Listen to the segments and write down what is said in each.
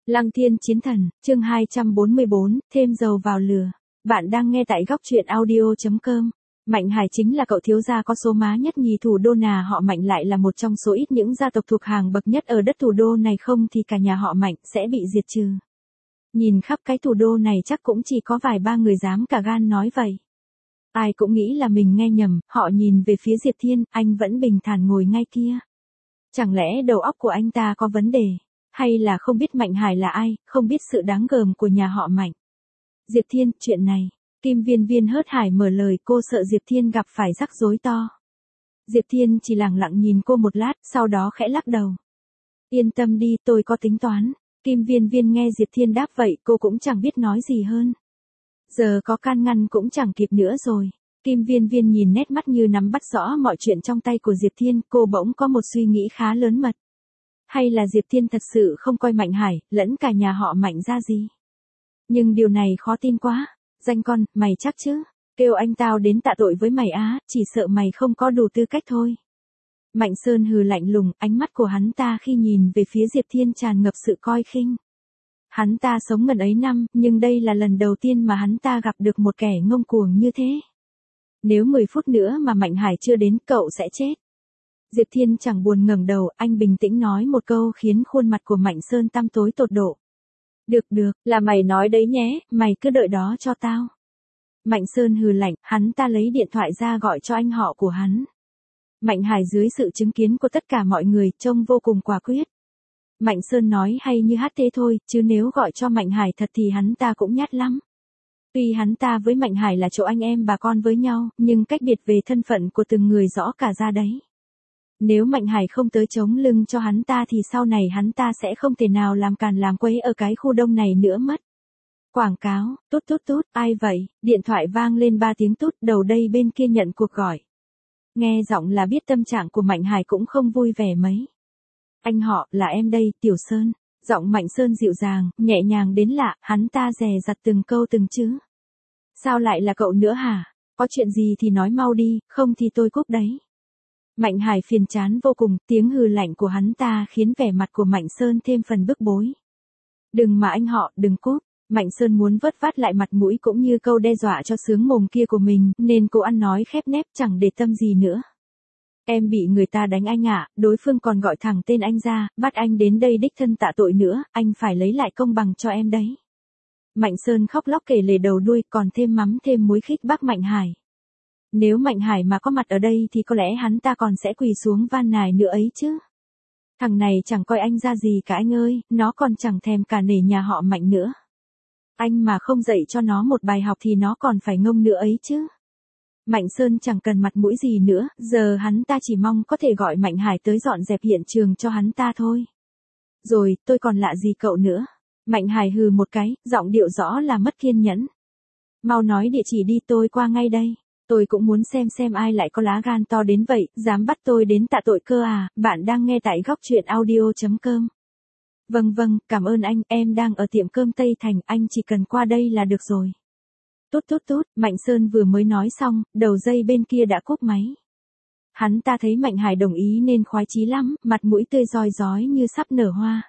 Lăng Thiên Chiến Thần, chương 244, thêm dầu vào lửa. Bạn đang nghe tại góc truyện audio.com. Mạnh Hải chính là cậu thiếu gia có số má nhất nhì thủ đô nà họ Mạnh, lại là một trong số ít những gia tộc thuộc hàng bậc nhất ở đất thủ đô này, không thì cả nhà họ Mạnh sẽ bị diệt trừ. Nhìn khắp cái thủ đô này chắc cũng chỉ có vài ba người dám cả gan nói vậy. Ai cũng nghĩ là mình nghe nhầm, họ nhìn về phía Diệp Thiên, anh vẫn bình thản ngồi ngay kia. Chẳng lẽ đầu óc của anh ta có vấn đề? Hay là không biết Mạnh Hải là ai, không biết sự đáng gờm của nhà họ Mạnh? Diệp Thiên, chuyện này. Kim Viên Viên hớt hải mở lời, cô sợ Diệp Thiên gặp phải rắc rối to. Diệp Thiên chỉ lặng lặng nhìn cô một lát, sau đó khẽ lắc đầu. Yên tâm đi, tôi có tính toán. Kim Viên Viên nghe Diệp Thiên đáp vậy, cô cũng chẳng biết nói gì hơn. Giờ có can ngăn cũng chẳng kịp nữa rồi. Kim Viên Viên nhìn nét mắt như nắm bắt rõ mọi chuyện trong tay của Diệp Thiên, cô bỗng có một suy nghĩ khá lớn mật. Hay là Diệp Thiên thật sự không coi Mạnh Hải, lẫn cả nhà họ Mạnh ra gì? Nhưng điều này khó tin quá. Danh con, mày chắc chứ? Kêu anh tao đến tạ tội với mày á, chỉ sợ mày không có đủ tư cách thôi. Mạnh Sơn hừ lạnh lùng, ánh mắt của hắn ta khi nhìn về phía Diệp Thiên tràn ngập sự coi khinh. Hắn ta sống ngần ấy năm, nhưng đây là lần đầu tiên mà hắn ta gặp được một kẻ ngông cuồng như thế. Nếu 10 phút nữa mà Mạnh Hải chưa đến, cậu sẽ chết. Diệp Thiên chẳng buồn ngẩng đầu, anh bình tĩnh nói một câu khiến khuôn mặt của Mạnh Sơn tăm tối tột độ. Được, là mày nói đấy nhé, mày cứ đợi đó cho tao. Mạnh Sơn hừ lạnh, hắn ta lấy điện thoại ra gọi cho anh họ của hắn. Mạnh Hải dưới sự chứng kiến của tất cả mọi người trông vô cùng quả quyết. Mạnh Sơn nói hay như hát thế thôi, chứ nếu gọi cho Mạnh Hải thật thì hắn ta cũng nhát lắm. Tuy hắn ta với Mạnh Hải là chỗ anh em bà con với nhau, nhưng cách biệt về thân phận của từng người rõ cả ra đấy. Nếu Mạnh Hải không tới chống lưng cho hắn ta thì sau này hắn ta sẽ không thể nào làm càn làm quấy ở cái khu đông này nữa mất. Quảng cáo, tút, ai vậy? Điện thoại vang lên 3 tiếng tút, đầu đây bên kia nhận cuộc gọi. Nghe giọng là biết tâm trạng của Mạnh Hải cũng không vui vẻ mấy. Anh họ, là em đây, Tiểu Sơn. Giọng Mạnh Sơn dịu dàng, nhẹ nhàng đến lạ, hắn ta dè dặt từng câu từng chữ. Sao lại là cậu nữa hả? Có chuyện gì thì nói mau đi, không thì tôi cúp đấy. Mạnh Hải phiền chán vô cùng, tiếng hừ lạnh của hắn ta khiến vẻ mặt của Mạnh Sơn thêm phần bức bối. Đừng mà anh họ, đừng cúp. Mạnh Sơn muốn vớt vát lại mặt mũi cũng như câu đe dọa cho sướng mồm kia của mình, nên cô ăn nói khép nép chẳng để tâm gì nữa. Em bị người ta đánh anh ạ, đối phương còn gọi thẳng tên anh ra, bắt anh đến đây đích thân tạ tội nữa, anh phải lấy lại công bằng cho em đấy. Mạnh Sơn khóc lóc kể lể đầu đuôi, còn thêm mắm thêm muối khích bác Mạnh Hải. Nếu Mạnh Hải mà có mặt ở đây thì có lẽ hắn ta còn sẽ quỳ xuống van nài nữa ấy chứ. Thằng này chẳng coi anh ra gì cả anh ơi, nó còn chẳng thèm cả nể nhà họ Mạnh nữa. Anh mà không dạy cho nó một bài học thì nó còn phải ngông nữa ấy chứ. Mạnh Sơn chẳng cần mặt mũi gì nữa, giờ hắn ta chỉ mong có thể gọi Mạnh Hải tới dọn dẹp hiện trường cho hắn ta thôi. Rồi, tôi còn lạ gì cậu nữa. Mạnh Hải hừ một cái, giọng điệu rõ là mất kiên nhẫn. Mau nói địa chỉ đi, tôi qua ngay đây. Tôi cũng muốn xem ai lại có lá gan to đến vậy, dám bắt tôi đến tạ tội cơ à. Bạn đang nghe tại góc truyện audio.com. Vâng, cảm ơn anh, em đang ở tiệm cơm Tây Thành, anh chỉ cần qua đây là được rồi. Tút, Mạnh Sơn vừa mới nói xong, đầu dây bên kia đã cúp máy. Hắn ta thấy Mạnh Hải đồng ý nên khoái chí lắm, mặt mũi tươi rói rói như sắp nở hoa.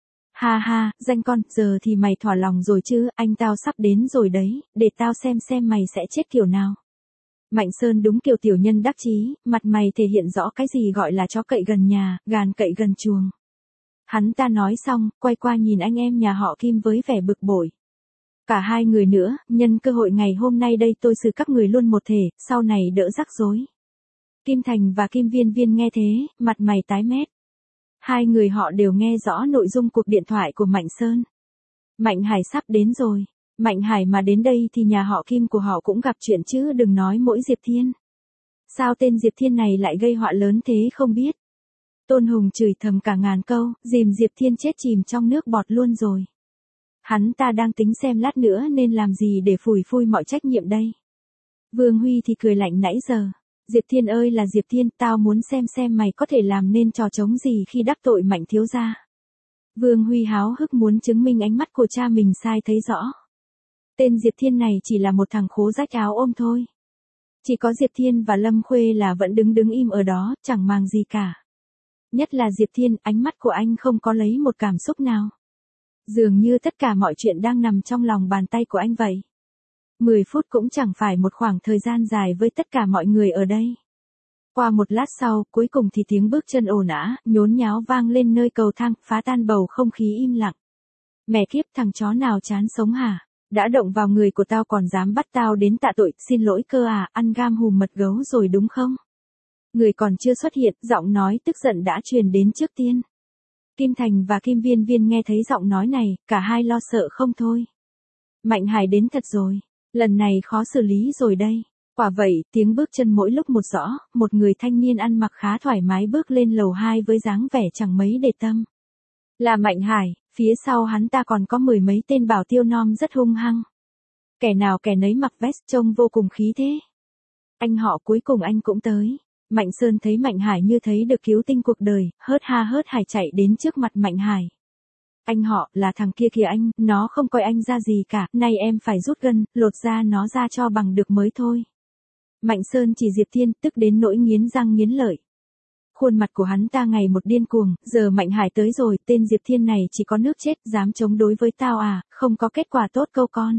Ha, danh con, giờ thì mày thỏa lòng rồi chứ, anh tao sắp đến rồi đấy, để tao xem mày sẽ chết kiểu nào. Mạnh Sơn đúng kiểu tiểu nhân đắc chí, mặt mày thể hiện rõ cái gì gọi là chó cậy gần nhà, gàn cậy gần chuồng. Hắn ta nói xong, quay qua nhìn anh em nhà họ Kim với vẻ bực bội. Cả hai người nữa, nhân cơ hội ngày hôm nay đây tôi xử các người luôn một thể, sau này đỡ rắc rối. Kim Thành và Kim Viên Viên nghe thế, mặt mày tái mét. Hai người họ đều nghe rõ nội dung cuộc điện thoại của Mạnh Sơn. Mạnh Hải sắp đến rồi. Mạnh Hải mà đến đây thì nhà họ Kim của họ cũng gặp chuyện chứ, đừng nói mỗi Diệp Thiên. Sao tên Diệp Thiên này lại gây họa lớn thế không biết. Tôn Hùng chửi thầm cả ngàn câu, dìm Diệp Thiên chết chìm trong nước bọt luôn rồi. Hắn ta đang tính xem lát nữa nên làm gì để phủi phui mọi trách nhiệm đây. Vương Huy thì cười lạnh nãy giờ. Diệp Thiên ơi là Diệp Thiên, tao muốn xem mày có thể làm nên trò trống gì khi đắc tội Mạnh thiếu gia. Vương Huy háo hức muốn chứng minh ánh mắt của cha mình sai thấy rõ. Tên Diệp Thiên này chỉ là một thằng khố rách áo ôm thôi. Chỉ có Diệp Thiên và Lâm Khuê là vẫn đứng im ở đó, chẳng màng gì cả. Nhất là Diệp Thiên, ánh mắt của anh không có lấy một cảm xúc nào. Dường như tất cả mọi chuyện đang nằm trong lòng bàn tay của anh vậy. 10 phút cũng chẳng phải một khoảng thời gian dài với tất cả mọi người ở đây. Qua một lát sau, cuối cùng thì tiếng bước chân ồn ào, nhốn nháo vang lên nơi cầu thang, phá tan bầu không khí im lặng. Mẹ kiếp, thằng chó nào chán sống hả? Đã động vào người của tao còn dám bắt tao đến tạ tội, xin lỗi cơ à, ăn gam hùm mật gấu rồi đúng không? Người còn chưa xuất hiện, giọng nói tức giận đã truyền đến trước tiên. Kim Thành và Kim Viên Viên nghe thấy giọng nói này, cả hai lo sợ không thôi. Mạnh Hải đến thật rồi, lần này khó xử lý rồi đây. Quả vậy, tiếng bước chân mỗi lúc một rõ, một người thanh niên ăn mặc khá thoải mái bước lên lầu 2 với dáng vẻ chẳng mấy để tâm. Là Mạnh Hải, phía sau hắn ta còn có 10 mấy tên bảo tiêu nom rất hung hăng. Kẻ nào kẻ nấy mặc vest trông vô cùng khí thế. Anh họ, cuối cùng anh cũng tới. Mạnh Sơn thấy Mạnh Hải như thấy được cứu tinh cuộc đời, hớt hải chạy đến trước mặt Mạnh Hải. Anh họ, là thằng kia kìa anh, nó không coi anh ra gì cả, nay em phải rút gân, lột da nó ra cho bằng được mới thôi. Mạnh Sơn chỉ Diệp Thiên, tức đến nỗi nghiến răng nghiến lợi. Khuôn mặt của hắn ta ngày một điên cuồng, giờ Mạnh Hải tới rồi, tên Diệp Thiên này chỉ có nước chết, dám chống đối với tao à, không có kết quả tốt câu con.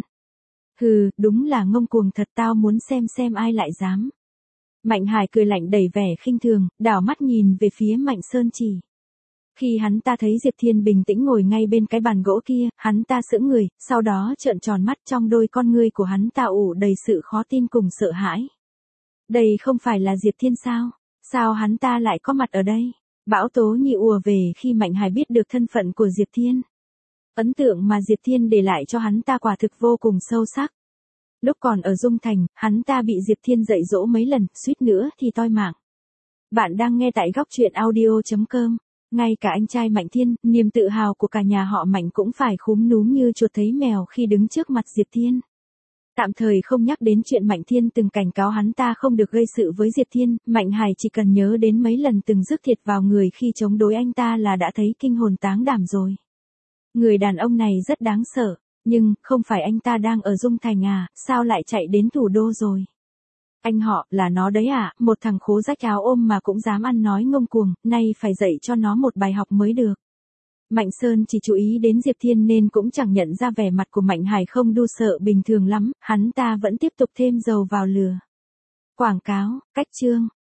Hừ, đúng là ngông cuồng thật, tao muốn xem ai lại dám. Mạnh Hải cười lạnh đầy vẻ khinh thường, đảo mắt nhìn về phía Mạnh Sơn chỉ. Khi hắn ta thấy Diệp Thiên bình tĩnh ngồi ngay bên cái bàn gỗ kia, hắn ta sững người, sau đó trợn tròn mắt, trong đôi con ngươi của hắn ta ủ đầy sự khó tin cùng sợ hãi. Đây không phải là Diệp Thiên sao? Sao hắn ta lại có mặt ở đây? Bão tố như ùa về khi Mạnh Hải biết được thân phận của Diệp Thiên. Ấn tượng mà Diệp Thiên để lại cho hắn ta quả thực vô cùng sâu sắc. Lúc còn ở Dung Thành, hắn ta bị Diệp Thiên dạy dỗ mấy lần, suýt nữa thì toi mạng. Bạn đang nghe tại góc truyện audio.com. Ngay cả anh trai Mạnh Thiên, niềm tự hào của cả nhà họ Mạnh cũng phải khúm núm như chuột thấy mèo khi đứng trước mặt Diệp Thiên. Tạm thời không nhắc đến chuyện Mạnh Thiên từng cảnh cáo hắn ta không được gây sự với Diệp Thiên, Mạnh Hải chỉ cần nhớ đến mấy lần từng rước thiệt vào người khi chống đối anh ta là đã thấy kinh hồn táng đảm rồi. Người đàn ông này rất đáng sợ, nhưng không phải anh ta đang ở Dung Thành à, sao lại chạy đến thủ đô rồi? Anh họ, là nó đấy à, một thằng khố rách áo ôm mà cũng dám ăn nói ngông cuồng, nay phải dạy cho nó một bài học mới được. Mạnh Sơn chỉ chú ý đến Diệp Thiên nên cũng chẳng nhận ra vẻ mặt của Mạnh Hải không đu sợ bình thường lắm, hắn ta vẫn tiếp tục thêm dầu vào lửa. Quảng cáo, cách chương.